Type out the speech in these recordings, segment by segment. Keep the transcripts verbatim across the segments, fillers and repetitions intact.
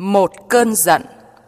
Một cơn giận.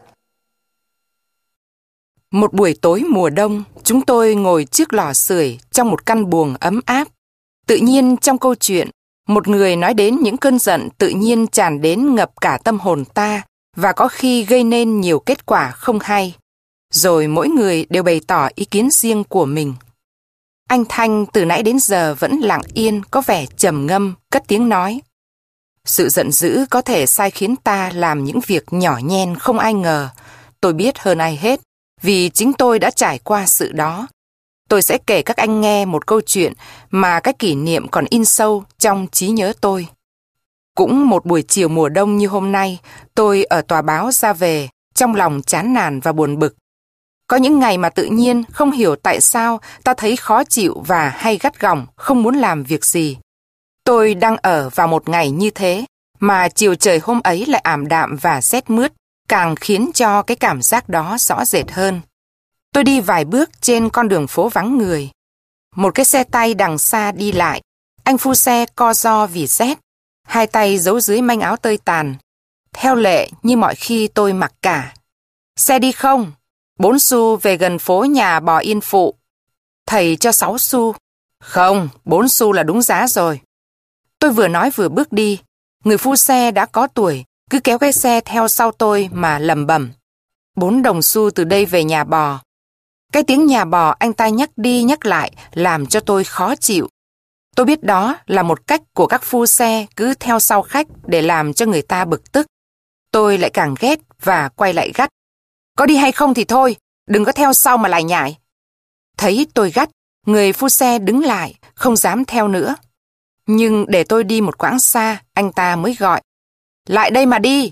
Một buổi tối mùa đông, chúng tôi ngồi trước lò sưởi trong một căn buồng ấm áp. Tự nhiên trong câu chuyện, một người nói đến những cơn giận tự nhiên tràn đến ngập cả tâm hồn ta và có khi gây nên nhiều kết quả không hay. Rồi mỗi người đều bày tỏ ý kiến riêng của mình. Anh Thanh từ nãy đến giờ vẫn lặng yên, có vẻ trầm ngâm, cất tiếng nói. Sự giận dữ có thể sai khiến ta làm những việc nhỏ nhen không ai ngờ. Tôi biết hơn ai hết, vì chính tôi đã trải qua sự đó. Tôi sẽ kể các anh nghe một câu chuyện mà cái kỷ niệm còn in sâu trong trí nhớ tôi. Cũng một buổi chiều mùa đông như hôm nay, tôi ở tòa báo ra về, trong lòng chán nản và buồn bực. Có những ngày mà tự nhiên không hiểu tại sao ta thấy khó chịu và hay gắt gỏng, không muốn làm việc gì. Tôi đang ở vào một ngày như thế, mà chiều trời hôm ấy lại ảm đạm và rét mướt, càng khiến cho cái cảm giác đó rõ rệt hơn. Tôi đi vài bước trên con đường phố vắng người. Một cái xe tay đằng xa đi lại, anh phu xe co ro vì rét, hai tay giấu dưới manh áo tơi tàn. Theo lệ như mọi khi tôi mặc cả. Xe đi không? Bốn xu về gần phố nhà Bò Yên Phụ. Thầy cho sáu xu. Không, bốn xu là đúng giá rồi. Tôi vừa nói vừa bước đi. Người phu xe đã có tuổi, cứ kéo cái xe theo sau tôi mà lẩm bẩm. Bốn đồng xu từ đây về nhà bò. Cái tiếng nhà bò anh ta nhắc đi nhắc lại làm cho tôi khó chịu. Tôi biết đó là một cách của các phu xe cứ theo sau khách để làm cho người ta bực tức. Tôi lại càng ghét và quay lại gắt. Có đi hay không thì thôi, đừng có theo sau mà lại nhải. Thấy tôi gắt, người phu xe đứng lại, không dám theo nữa. Nhưng để tôi đi một quãng xa, anh ta mới gọi. Lại đây mà đi.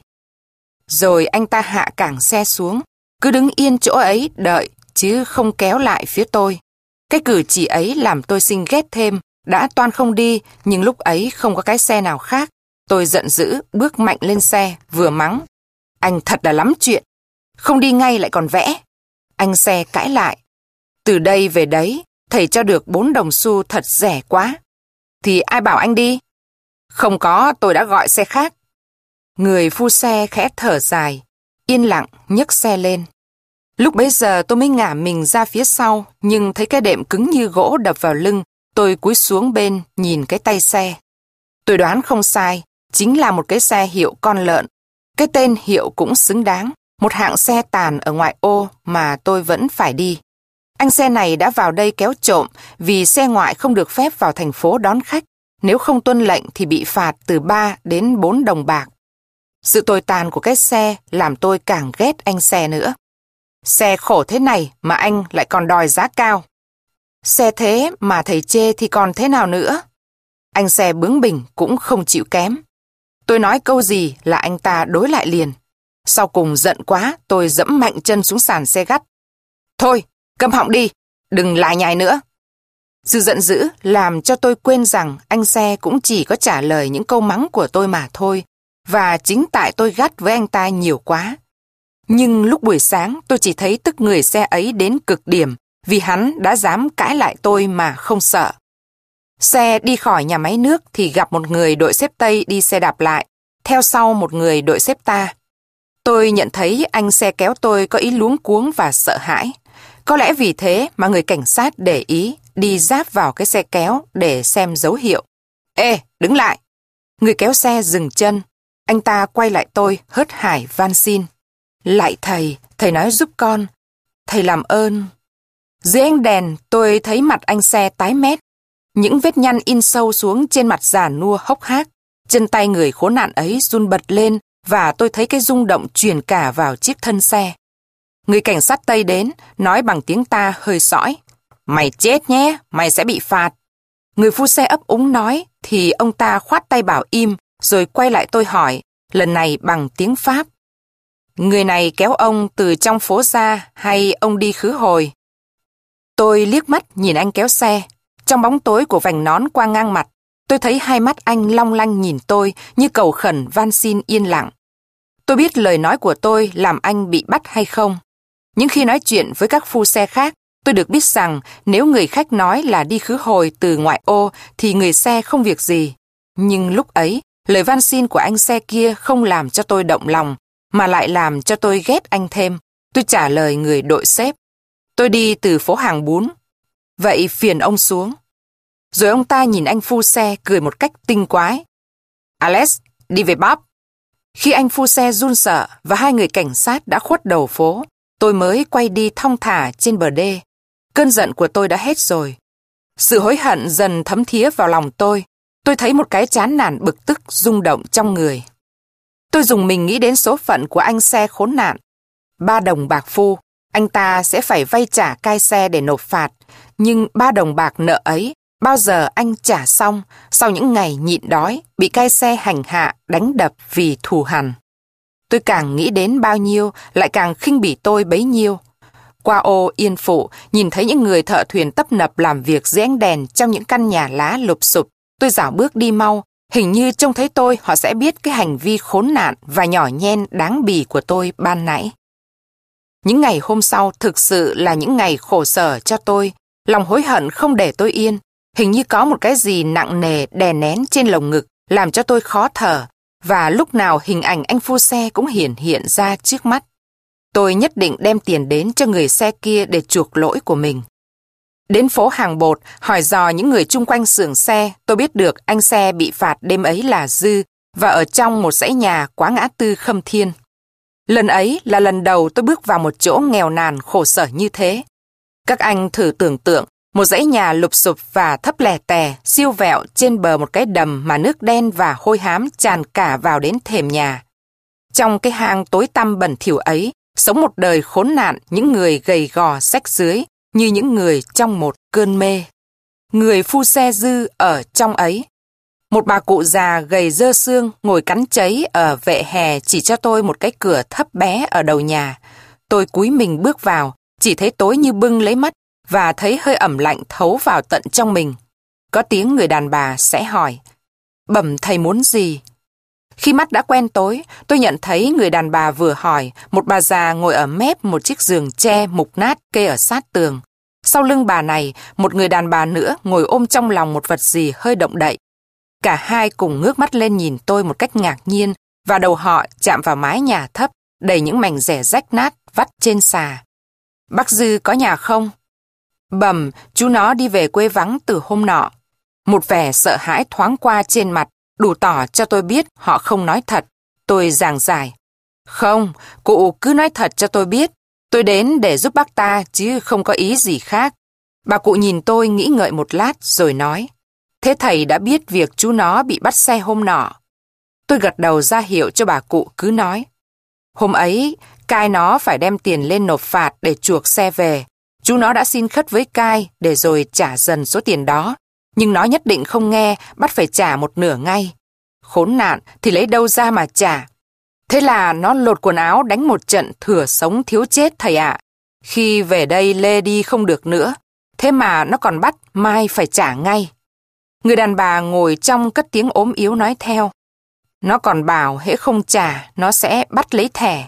Rồi anh ta hạ cẳng xe xuống, cứ đứng yên chỗ ấy đợi, chứ không kéo lại phía tôi. Cái cử chỉ ấy làm tôi sinh ghét thêm, đã toan không đi, nhưng lúc ấy không có cái xe nào khác. Tôi giận dữ, bước mạnh lên xe, vừa mắng. Anh thật là lắm chuyện. Không đi ngay lại còn vẽ. Anh xe cãi lại. Từ đây về đấy, thầy cho được bốn đồng xu thật rẻ quá. Thì ai bảo anh đi? Không có, tôi đã gọi xe khác. Người phu xe khẽ thở dài, yên lặng nhấc xe lên. Lúc bấy giờ tôi mới ngả mình ra phía sau, nhưng thấy cái đệm cứng như gỗ đập vào lưng, tôi cúi xuống bên nhìn cái tay xe. Tôi đoán không sai, chính là một cái xe hiệu con lợn. Cái tên hiệu cũng xứng đáng, một hạng xe tàn ở ngoại ô mà tôi vẫn phải đi. Anh xe này đã vào đây kéo trộm vì xe ngoại không được phép vào thành phố đón khách. Nếu không tuân lệnh thì bị phạt từ ba đến bốn đồng bạc. Sự tồi tàn của cái xe làm tôi càng ghét anh xe nữa. Xe khổ thế này mà anh lại còn đòi giá cao. Xe thế mà thầy chê thì còn thế nào nữa? Anh xe bướng bỉnh cũng không chịu kém. Tôi nói câu gì là anh ta đối lại liền. Sau cùng giận quá, tôi dẫm mạnh chân xuống sàn xe gắt. Thôi, câm họng đi, đừng lại nhải nữa. Sự giận dữ làm cho tôi quên rằng anh xe cũng chỉ có trả lời những câu mắng của tôi mà thôi, và chính tại tôi gắt với anh ta nhiều quá. Nhưng lúc buổi sáng tôi chỉ thấy tức người xe ấy đến cực điểm vì hắn đã dám cãi lại tôi mà không sợ. Xe đi khỏi nhà máy nước thì gặp một người đội xếp Tây đi xe đạp lại, theo sau một người đội xếp ta. Tôi nhận thấy anh xe kéo tôi có ý luống cuống và sợ hãi. Có lẽ vì thế mà người cảnh sát để ý đi giáp vào cái xe kéo để xem dấu hiệu. Ê, đứng lại! Người kéo xe dừng chân. Anh ta quay lại tôi hớt hải van xin. Lại thầy, thầy nói giúp con. Thầy làm ơn. Dưới ánh đèn tôi thấy mặt anh xe tái mét. Những vết nhăn in sâu xuống trên mặt già nua hốc hác. Chân tay người khốn nạn ấy run bật lên và tôi thấy cái rung động truyền cả vào chiếc thân xe. Người cảnh sát Tây đến, nói bằng tiếng ta hơi sõi. Mày chết nhé, mày sẽ bị phạt. Người phu xe ấp úng nói, thì ông ta khoát tay bảo im, rồi quay lại tôi hỏi, lần này bằng tiếng Pháp. Người này kéo ông từ trong phố ra hay ông đi khứ hồi? Tôi liếc mắt nhìn anh kéo xe. Trong bóng tối của vành nón qua ngang mặt, tôi thấy hai mắt anh long lanh nhìn tôi như cầu khẩn van xin yên lặng. Tôi biết lời nói của tôi làm anh bị bắt hay không. Nhưng khi nói chuyện với các phu xe khác, tôi được biết rằng nếu người khách nói là đi khứ hồi từ ngoại ô thì người xe không việc gì. Nhưng lúc ấy, lời van xin của anh xe kia không làm cho tôi động lòng, mà lại làm cho tôi ghét anh thêm. Tôi trả lời người đội xếp. Tôi đi từ phố hàng bún. Vậy phiền ông xuống. Rồi ông ta nhìn anh phu xe cười một cách tinh quái. Alex, đi về Bob. Khi anh phu xe run sợ và hai người cảnh sát đã khuất đầu phố, tôi mới quay đi thong thả trên bờ đê. Cơn giận của tôi đã hết rồi. Sự hối hận dần thấm thía vào lòng tôi. Tôi thấy một cái chán nản bực tức rung động trong người. Tôi dùng mình nghĩ đến số phận của anh xe khốn nạn. Ba đồng bạc phu, anh ta sẽ phải vay trả cai xe để nộp phạt. Nhưng ba đồng bạc nợ ấy, bao giờ anh trả xong sau những ngày nhịn đói, bị cai xe hành hạ, đánh đập vì thù hằn. Tôi càng nghĩ đến bao nhiêu, lại càng khinh bỉ tôi bấy nhiêu. Qua ô Yên Phụ, nhìn thấy những người thợ thuyền tấp nập làm việc dưới ánh đèn trong những căn nhà lá lụp xụp. Tôi dạo bước đi mau, hình như trông thấy tôi họ sẽ biết cái hành vi khốn nạn và nhỏ nhen đáng bỉ của tôi ban nãy. Những ngày hôm sau thực sự là những ngày khổ sở cho tôi. Lòng hối hận không để tôi yên. Hình như có một cái gì nặng nề đè nén trên lồng ngực làm cho tôi khó thở. Và lúc nào hình ảnh anh phu xe cũng hiển hiện ra trước mắt. Tôi nhất định đem tiền đến cho người xe kia để chuộc lỗi của mình. Đến phố hàng bột, hỏi dò những người chung quanh xưởng xe, tôi biết được anh xe bị phạt đêm ấy là Dư và ở trong một dãy nhà quá ngã tư Khâm Thiên. Lần ấy là lần đầu tôi bước vào một chỗ nghèo nàn khổ sở như thế. Các anh thử tưởng tượng một dãy nhà lụp xụp và thấp lè tè, siêu vẹo trên bờ một cái đầm mà nước đen và hôi hám tràn cả vào đến thềm nhà. Trong cái hang tối tăm bẩn thỉu ấy, sống một đời khốn nạn những người gầy gò xách dưới như những người trong một cơn mê. Người phu xe Dư ở trong ấy. Một bà cụ già gầy dơ xương ngồi cắn cháy ở vệ hè chỉ cho tôi một cái cửa thấp bé ở đầu nhà. Tôi cúi mình bước vào, chỉ thấy tối như bưng lấy mắt và thấy hơi ẩm lạnh thấu vào tận trong mình. Có tiếng người đàn bà sẽ hỏi, bẩm thầy muốn gì? Khi mắt đã quen tối, tôi nhận thấy người đàn bà vừa hỏi, một bà già ngồi ở mép một chiếc giường tre mục nát kê ở sát tường. Sau lưng bà này, một người đàn bà nữa ngồi ôm trong lòng một vật gì hơi động đậy. Cả hai cùng ngước mắt lên nhìn tôi một cách ngạc nhiên và đầu họ chạm vào mái nhà thấp, đầy những mảnh rẻ rách nát vắt trên xà. Bác Dư có nhà không? Bẩm, chú nó đi về quê vắng từ hôm nọ. Một vẻ sợ hãi thoáng qua trên mặt, đủ tỏ cho tôi biết họ không nói thật. Tôi giảng giải. Không, cụ cứ nói thật cho tôi biết. Tôi đến để giúp bác ta chứ không có ý gì khác. Bà cụ nhìn tôi nghĩ ngợi một lát rồi nói. Thế thầy đã biết việc chú nó bị bắt xe hôm nọ. Tôi gật đầu ra hiệu cho bà cụ cứ nói. Hôm ấy, cai nó phải đem tiền lên nộp phạt để chuộc xe về. Chú nó đã xin khất với cai để rồi trả dần số tiền đó. Nhưng nó nhất định không nghe, bắt phải trả một nửa ngay. Khốn nạn thì lấy đâu ra mà trả. Thế là nó lột quần áo đánh một trận thừa sống thiếu chết thầy ạ. Khi về đây lê đi không được nữa. Thế mà nó còn bắt mai phải trả ngay. Người đàn bà ngồi trong cất tiếng ốm yếu nói theo. Nó còn bảo hễ không trả, nó sẽ bắt lấy thẻ.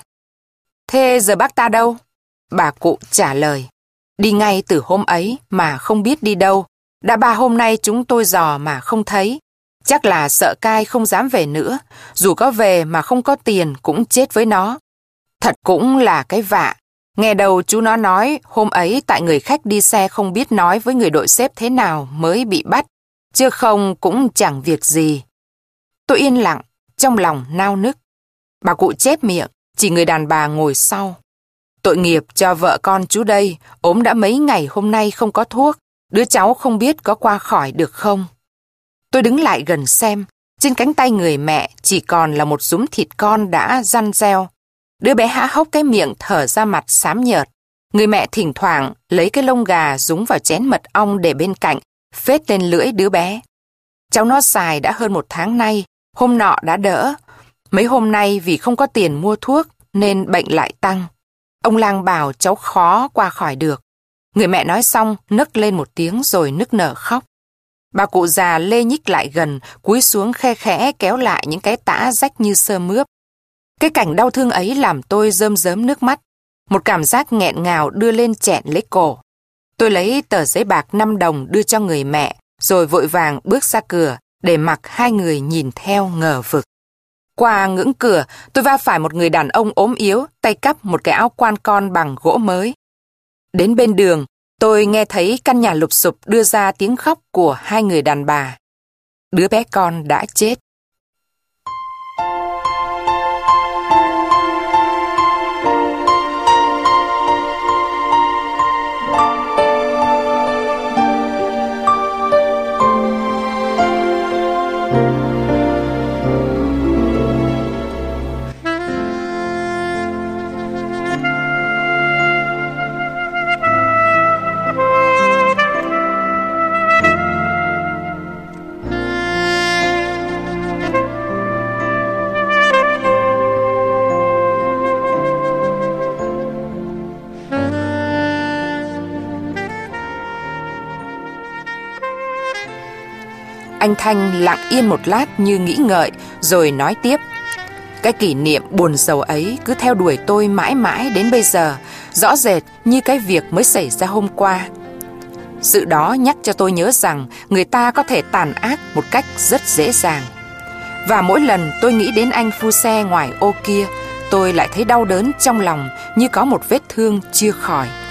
Thế giờ bác ta đâu? Bà cụ trả lời. Đi ngay từ hôm ấy mà không biết đi đâu. Đã ba hôm nay chúng tôi dò mà không thấy. Chắc là sợ cai không dám về nữa. Dù có về mà không có tiền cũng chết với nó. Thật cũng là cái vạ. Nghe đầu chú nó nói hôm ấy tại người khách đi xe không biết nói với người đội xếp thế nào mới bị bắt. Chứ không cũng chẳng việc gì. Tôi yên lặng, trong lòng nao nức. Bà cụ chép miệng, chỉ người đàn bà ngồi sau. Tội nghiệp cho vợ con chú đây, ốm đã mấy ngày hôm nay không có thuốc. Đứa cháu không biết có qua khỏi được không. Tôi đứng lại gần xem, trên cánh tay người mẹ chỉ còn là một dúm thịt con đã răn reo. Đứa bé há hốc cái miệng thở ra mặt xám nhợt. Người mẹ thỉnh thoảng lấy cái lông gà dúng vào chén mật ong để bên cạnh, phết lên lưỡi đứa bé. Cháu nó xài đã hơn một tháng nay, hôm nọ đã đỡ. Mấy hôm nay vì không có tiền mua thuốc nên bệnh lại tăng. Ông lang bảo cháu khó qua khỏi được. Người mẹ nói xong nấc lên một tiếng rồi nức nở khóc. Bà cụ già lê nhích lại gần, cúi xuống khe khẽ kéo lại những cái tã rách như sơ mướp. Cái cảnh đau thương ấy làm tôi rơm rớm nước mắt. Một cảm giác nghẹn ngào đưa lên chẹn lấy cổ. Tôi lấy tờ giấy bạc năm đồng đưa cho người mẹ, rồi vội vàng bước ra cửa để mặc hai người nhìn theo ngờ vực. Qua ngưỡng cửa, tôi va phải một người đàn ông ốm yếu, tay cắp một cái áo quan con bằng gỗ mới. Đến bên đường, tôi nghe thấy căn nhà lụp xụp đưa ra tiếng khóc của hai người đàn bà. Đứa bé con đã chết. Anh Thanh lặng yên một lát như nghĩ ngợi, rồi nói tiếp. Cái kỷ niệm buồn rầu ấy cứ theo đuổi tôi mãi mãi đến bây giờ, rõ rệt như cái việc mới xảy ra hôm qua. Sự đó nhắc cho tôi nhớ rằng người ta có thể tàn ác một cách rất dễ dàng. Và mỗi lần tôi nghĩ đến anh phu xe ngoài ô kia, tôi lại thấy đau đớn trong lòng như có một vết thương chưa khỏi.